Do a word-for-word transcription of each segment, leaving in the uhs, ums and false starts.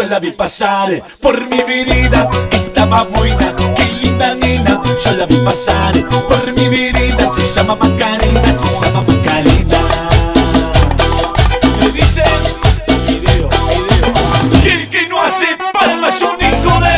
yo la vi pasar por mi vereda, estaba buena, qué linda nena. Yo la vi pasar por mi vereda, se llama Macarena, se llama Macarena. Me dicen, video, video, y el que no hace palma es un hijo de...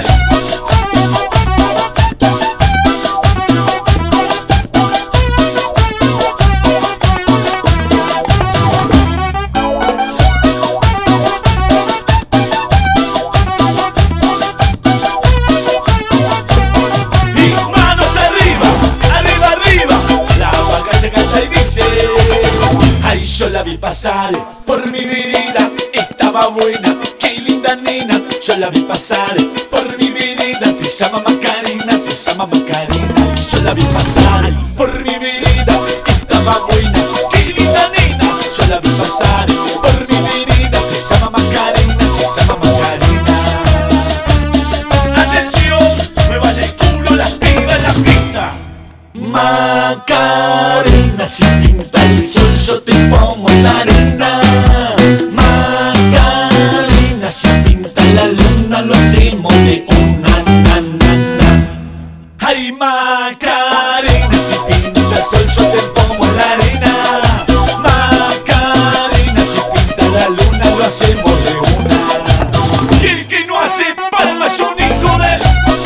Yo la vi pasar por mi vereda, estaba buena, qué linda nena. Yo la vi pasar por mi vereda, se llama Macarena, se llama Macarena. Yo la vi pasar por mi vereda, estaba buena, qué linda nena. Yo la vi pasar por mi vereda, se llama Macarena, se llama Macarena. Atención, me vale el culo las pibas en la pista. Macarena, si pinta el sol yo te pongo en la arena. Macarena, si pinta la luna lo hacemos de una, na, na, na. Ay, Macarena, si pinta el sol yo te pongo en la arena. Macarena, si pinta la luna lo hacemos de una. Y el que no hace palma es un hijo de...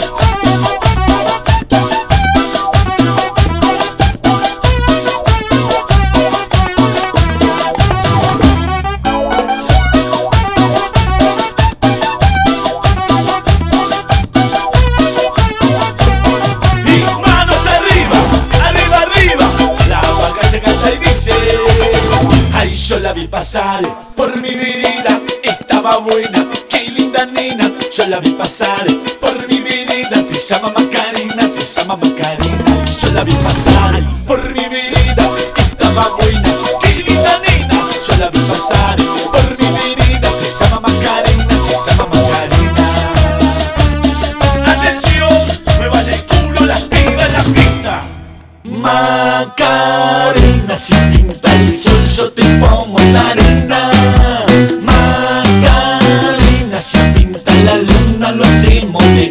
Yo la vi pasar por mi vereda, estaba buena, qué linda nena. Yo la vi pasar por mi vereda, se llama Macarena, se llama Macarena. Yo la vi pasar por mi vereda, estaba buena, qué linda nena. Yo la vi pasar por mi vereda, se llama Macarena, se llama Macarena. Atención, me vale el culo las pibas en la pista. Macarena, si pinta el sol yo te pongo en la arena. Macarena, si pinta la luna lo hacemos de